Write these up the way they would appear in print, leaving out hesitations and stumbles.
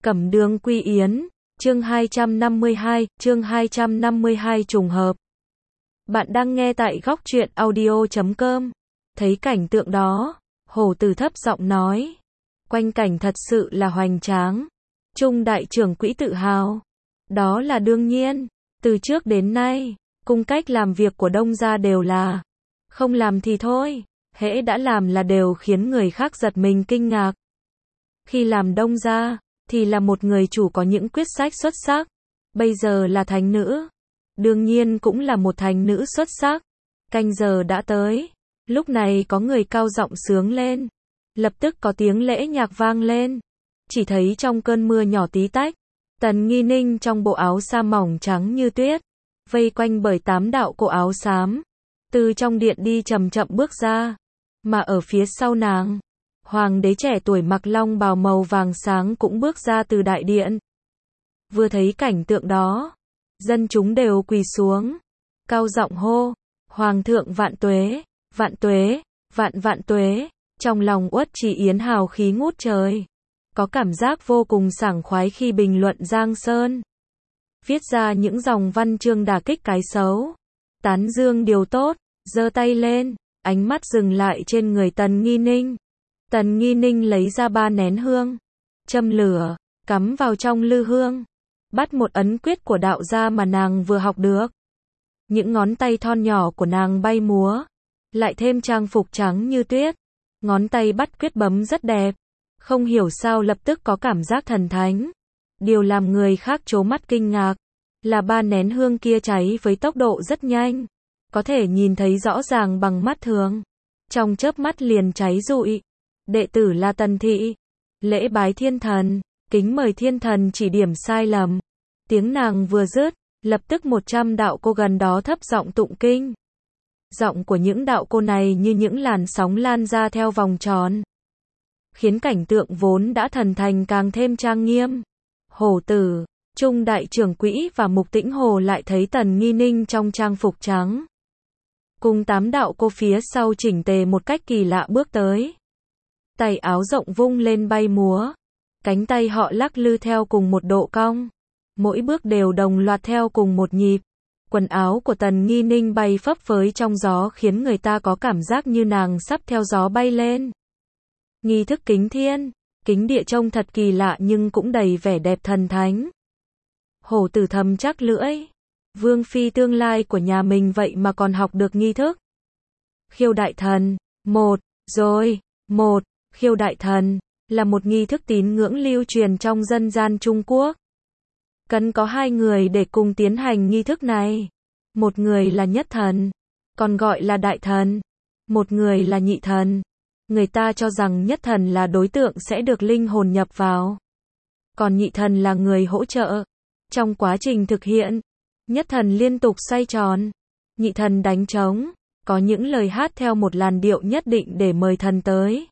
Cẩm Đường Quy Yến, chương 252 trùng hợp. Bạn đang nghe tại góc truyện audio.com. Thấy cảnh tượng đó, Hổ Tử thấp giọng nói. Quanh cảnh thật sự là hoành tráng. Trung đại trưởng quỹ tự hào. Đó là đương nhiên. Từ trước đến nay, cung cách làm việc của Đông gia đều là không làm thì thôi, hễ đã làm là đều khiến người khác giật mình kinh ngạc. Khi làm Đông gia, thì là một người chủ có những quyết sách xuất sắc. Bây giờ là thánh nữ. Đương nhiên cũng là một thánh nữ xuất sắc. Canh giờ đã tới. Lúc này có người cao giọng sướng lên. Lập tức có tiếng lễ nhạc vang lên. Chỉ thấy trong cơn mưa nhỏ tí tách, Tần Nghi Ninh trong bộ áo sa mỏng trắng như tuyết, vây quanh bởi 8 đạo cô áo xám, từ trong điện đi chậm chậm bước ra. Mà ở phía sau nàng, hoàng đế trẻ tuổi mặc long bào màu vàng sáng cũng bước ra từ đại điện. Vừa thấy cảnh tượng đó, dân chúng đều quỳ xuống, cao giọng hô, Hoàng thượng vạn tuế, vạn tuế, vạn tuế. Trong lòng Uất Trì Yến hào khí ngút trời, có cảm giác vô cùng sảng khoái khi bình luận Giang Sơn, viết ra những dòng văn chương đả kích cái xấu, tán dương điều tốt, giơ tay lên, ánh mắt dừng lại trên người Tần Nghi Ninh. Tần Nghi Ninh lấy ra 3 nén hương, châm lửa, cắm vào trong lư hương, bắt một ấn quyết của đạo gia mà nàng vừa học được. Những ngón tay thon nhỏ của nàng bay múa, lại thêm trang phục trắng như tuyết, ngón tay bắt quyết bấm rất đẹp, không hiểu sao lập tức có cảm giác thần thánh. Điều làm người khác trố mắt kinh ngạc, là 3 nén hương kia cháy với tốc độ rất nhanh, có thể nhìn thấy rõ ràng bằng mắt thường, trong chớp mắt liền cháy rụi. Đệ tử là Tần thị, lễ bái thiên thần, kính mời thiên thần chỉ điểm sai lầm. Tiếng nàng vừa dứt, lập tức 100 đạo cô gần đó thấp giọng tụng kinh. Giọng của những đạo cô này như những làn sóng lan ra theo vòng tròn, khiến cảnh tượng vốn đã thần thành càng thêm trang nghiêm. Hổ Tử, Trung đại trưởng quỹ và Mục Tĩnh Hồ lại thấy Tần Nghi Ninh trong trang phục trắng, cùng 8 đạo cô phía sau chỉnh tề một cách kỳ lạ bước tới. Tay áo rộng vung lên bay múa, cánh tay họ lắc lư theo cùng một độ cong, mỗi bước đều đồng loạt theo cùng một nhịp. Quần áo của Tần Nghi Ninh bay phấp phới trong gió khiến người ta có cảm giác như nàng sắp theo gió bay lên. Nghi thức kính thiên, kính địa trông thật kỳ lạ nhưng cũng đầy vẻ đẹp thần thánh. Hổ Tử thầm chắc lưỡi, vương phi tương lai của nhà mình vậy mà còn học được nghi thức khiêu đại thần. Khiêu đại thần là một nghi thức tín ngưỡng lưu truyền trong dân gian Trung Quốc. Cần có 2 người để cùng tiến hành nghi thức này. Một người là nhất thần, còn gọi là đại thần. Một người là nhị thần. Người ta cho rằng nhất thần là đối tượng sẽ được linh hồn nhập vào, còn nhị thần là người hỗ trợ. Trong quá trình thực hiện, nhất thần liên tục xoay tròn, nhị thần đánh trống, có những lời hát theo một làn điệu nhất định để mời thần tới.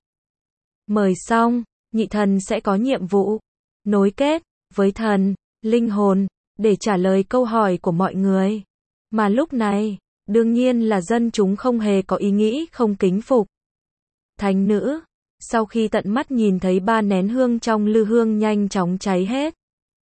Mời xong, nhị thần sẽ có nhiệm vụ nối kết với thần, linh hồn, để trả lời câu hỏi của mọi người. Mà lúc này, đương nhiên là dân chúng không hề có ý nghĩ không kính phục thánh nữ. Sau khi tận mắt nhìn thấy 3 nén hương trong lư hương nhanh chóng cháy hết,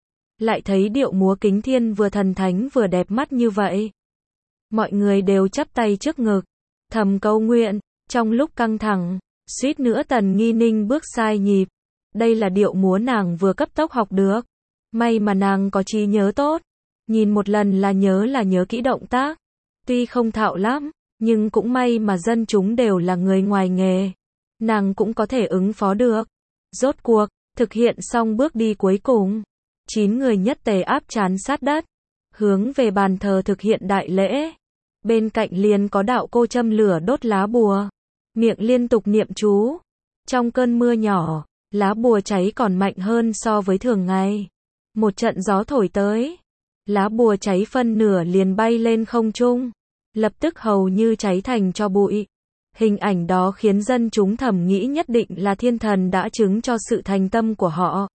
lại thấy điệu múa kính thiên vừa thần thánh vừa đẹp mắt như vậy, mọi người đều chắp tay trước ngực, thầm cầu nguyện. Trong lúc căng thẳng, suýt nữa Tần Nghi Ninh bước sai nhịp. Đây là điệu múa nàng vừa cấp tốc học được. May mà nàng có trí nhớ tốt, nhìn một lần là nhớ kỹ động tác. Tuy không thạo lắm, nhưng cũng may mà dân chúng đều là người ngoài nghề, nàng cũng có thể ứng phó được. Rốt cuộc, thực hiện xong bước đi cuối cùng, 9 người nhất tề áp trán sát đất, hướng về bàn thờ thực hiện đại lễ. Bên cạnh liền có đạo cô châm lửa đốt lá bùa, miệng liên tục niệm chú. Trong cơn mưa nhỏ, lá bùa cháy còn mạnh hơn so với thường ngày. Một trận gió thổi tới, lá bùa cháy phân nửa liền bay lên không trung, lập tức hầu như cháy thành tro bụi. Hình ảnh đó khiến dân chúng thầm nghĩ nhất định là thiên thần đã chứng cho sự thành tâm của họ.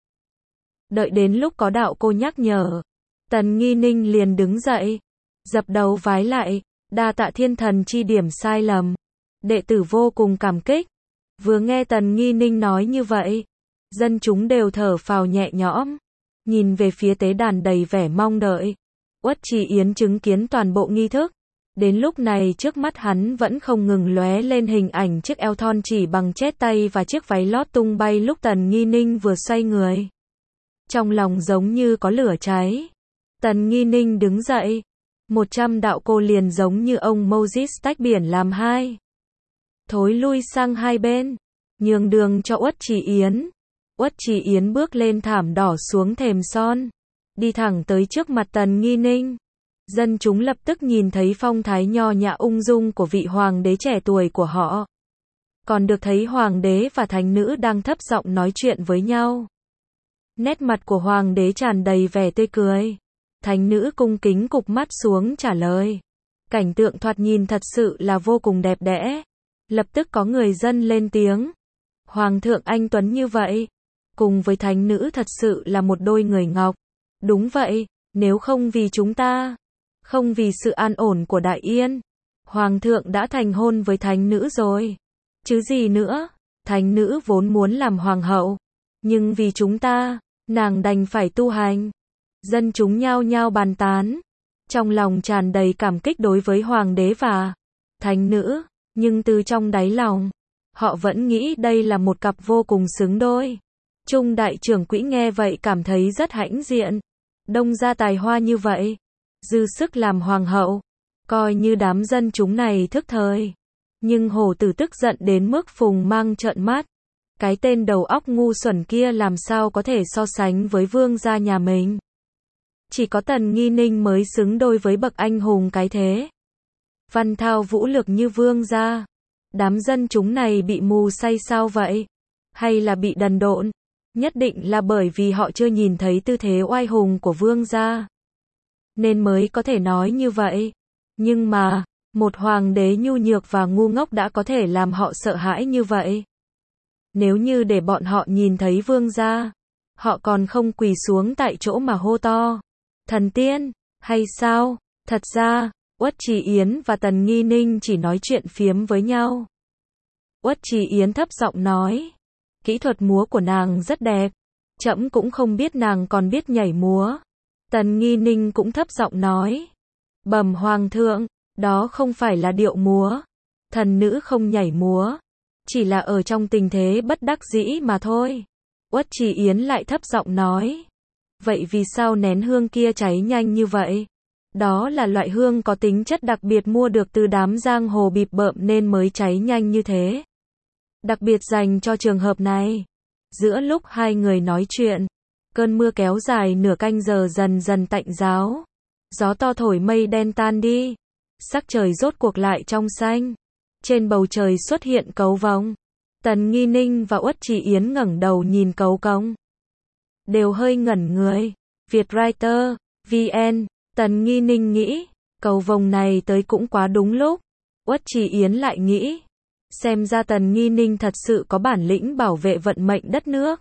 Đợi đến lúc có đạo cô nhắc nhở, Tần Nghi Ninh liền đứng dậy, dập đầu vái lại, đa tạ thiên thần chi điểm sai lầm. Đệ tử vô cùng cảm kích. Vừa nghe Tần Nghi Ninh nói như vậy, dân chúng đều thở phào nhẹ nhõm. nhìn về phía tế đàn đầy vẻ mong đợi. Uất Trì Yến chứng kiến toàn bộ nghi thức. Đến lúc này trước mắt hắn vẫn không ngừng lóe lên hình ảnh chiếc eo thon chỉ bằng chét tay và chiếc váy lót tung bay lúc Tần Nghi Ninh vừa xoay người. Trong lòng giống như có lửa cháy. Tần Nghi Ninh đứng dậy. 100 đạo cô liền giống như ông Moses tách biển làm hai. Thối lui sang hai bên. Nhường đường cho Uất Trì Yến. Uất Trì Yến bước lên thảm đỏ xuống thềm son. Đi thẳng tới trước mặt Tần Nghi Ninh. Dân chúng lập tức nhìn thấy phong thái nho nhã ung dung của vị hoàng đế trẻ tuổi của họ. Còn được thấy hoàng đế và thánh nữ đang thấp giọng nói chuyện với nhau. Nét mặt của hoàng đế tràn đầy vẻ tươi cười. Thánh nữ cung kính cụp mắt xuống trả lời. Cảnh tượng thoạt nhìn thật sự là vô cùng đẹp đẽ. Lập tức có người dân lên tiếng. Hoàng thượng anh tuấn như vậy, cùng với thánh nữ thật sự là một đôi người ngọc. Đúng vậy, nếu không vì chúng ta, không vì sự an ổn của Đại Yên, Hoàng thượng đã thành hôn với thánh nữ rồi. Chứ gì nữa, thánh nữ vốn muốn làm hoàng hậu, nhưng vì chúng ta, nàng đành phải tu hành. Dân chúng nhao nhao bàn tán, trong lòng tràn đầy cảm kích đối với hoàng đế và thánh nữ, nhưng từ trong đáy lòng, họ vẫn nghĩ đây là một cặp vô cùng xứng đôi. Trung đại trưởng quỹ nghe vậy cảm thấy rất hãnh diện. Đông gia tài hoa như vậy, dư sức làm hoàng hậu, coi như đám dân chúng này thức thời. Nhưng hổ tử tức giận đến mức phùng mang trợn mắt. Cái tên đầu óc ngu xuẩn kia làm sao có thể so sánh với vương gia nhà mình. Chỉ có Tần Nghi Ninh mới xứng đôi với bậc anh hùng cái thế. Văn thao vũ lực như vương gia. Đám dân chúng này bị mù say sao vậy? Hay là bị đần độn? Nhất định là bởi vì họ chưa nhìn thấy tư thế oai hùng của vương gia, nên mới có thể nói như vậy. Nhưng mà, một hoàng đế nhu nhược và ngu ngốc đã có thể làm họ sợ hãi như vậy. Nếu như để bọn họ nhìn thấy vương gia, họ còn không quỳ xuống tại chỗ mà hô to. Thần tiên, hay sao? Thật ra, Uất Trì Yến và Tần Nghi Ninh chỉ nói chuyện phiếm với nhau. Uất Trì Yến thấp giọng nói. Kỹ thuật múa của nàng rất đẹp. Trẫm cũng không biết nàng còn biết nhảy múa. Tần Nghi Ninh cũng thấp giọng nói. Bẩm hoàng thượng, đó không phải là điệu múa. Thần nữ không nhảy múa. Chỉ là ở trong tình thế bất đắc dĩ mà thôi. Uất Trì Yến lại thấp giọng nói. Vậy vì sao nén hương kia cháy nhanh như vậy? Đó là loại hương có tính chất đặc biệt mua được từ đám giang hồ bịp bợm nên mới cháy nhanh như thế. Đặc biệt dành cho trường hợp này. Giữa lúc hai người nói chuyện, cơn mưa kéo dài nửa canh giờ dần dần tạnh ráo. Gió to thổi mây đen tan đi. Sắc trời rốt cuộc lại trong xanh. Trên bầu trời xuất hiện cấu vồng. Tần Nghi Ninh và Uất Trì Yến ngẩng đầu nhìn cấu cống. Đều hơi ngẩn người. Vietwriter, VN, Tần Nghi Ninh nghĩ, cầu vồng này tới cũng quá đúng lúc. Uất Trì Yến lại nghĩ, xem ra Tần Nghi Ninh thật sự có bản lĩnh bảo vệ vận mệnh đất nước.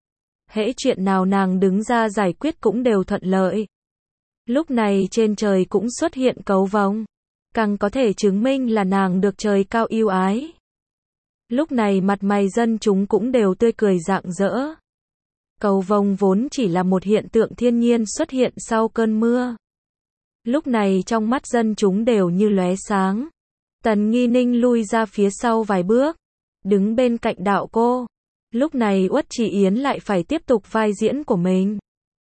Hễ chuyện nào nàng đứng ra giải quyết cũng đều thuận lợi. Lúc này trên trời cũng xuất hiện cấu vồng, càng có thể chứng minh là nàng được trời cao yêu ái. Lúc này mặt mày dân chúng cũng đều tươi cười rạng rỡ. Cầu vồng vốn chỉ là một hiện tượng thiên nhiên xuất hiện sau cơn mưa. Lúc này trong mắt dân chúng đều như lóe sáng. Tần Nghi Ninh lui ra phía sau vài bước, đứng bên cạnh đạo cô. Lúc này Uất Trì Yến lại phải tiếp tục vai diễn của mình.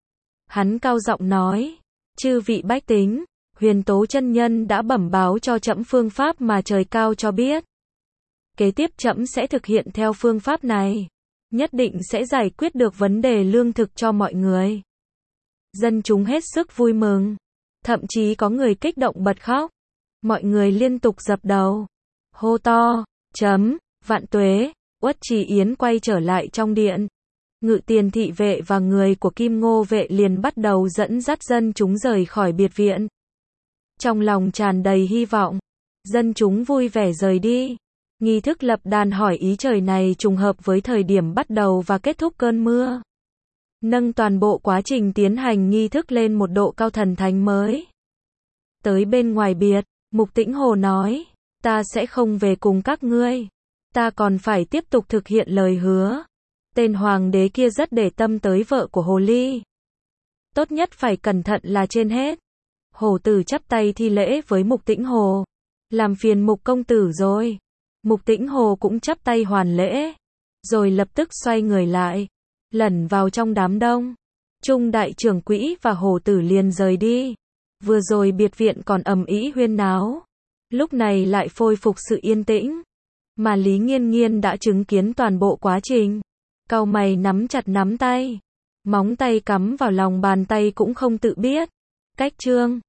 Hắn cao giọng nói, chư vị bách tính, Huyền Tố chân nhân đã bẩm báo cho trẫm phương pháp mà trời cao cho biết. Kế tiếp trẫm sẽ thực hiện theo phương pháp này, nhất định sẽ giải quyết được vấn đề lương thực cho mọi người. Dân chúng hết sức vui mừng, thậm chí có người kích động bật khóc. Mọi người liên tục dập đầu, hô to, vạn tuế. Uất Trì Yến quay trở lại trong điện. Ngự tiền thị vệ và người của Kim Ngô vệ liền bắt đầu dẫn dắt dân chúng rời khỏi biệt viện. Trong lòng tràn đầy hy vọng, dân chúng vui vẻ rời đi. Nghi thức lập đàn hỏi ý trời này trùng hợp với thời điểm bắt đầu và kết thúc cơn mưa, nâng toàn bộ quá trình tiến hành nghi thức lên một độ cao thần thánh mới. Tới bên ngoài biệt, Mục Tĩnh Hồ nói, ta sẽ không về cùng các ngươi. Ta còn phải tiếp tục thực hiện lời hứa. Tên hoàng đế kia rất để tâm tới vợ của Hồ Ly. tốt nhất phải cẩn thận là trên hết. Hổ tử chắp tay thi lễ với Mục Tĩnh Hồ. Làm phiền Mục công tử rồi. Mục Tĩnh Hồ cũng chắp tay hoàn lễ. Rồi lập tức xoay người lại. Lẩn vào trong đám đông. Trung đại trưởng quỹ và hổ tử liền rời đi. Vừa rồi biệt viện còn ầm ĩ huyên náo. Lúc này lại khôi phục sự yên tĩnh. Mà Lý Nghiên Nghiên đã chứng kiến toàn bộ quá trình. Cau mày nắm chặt nắm tay. Móng tay cắm vào lòng bàn tay cũng không tự biết. Cách trương.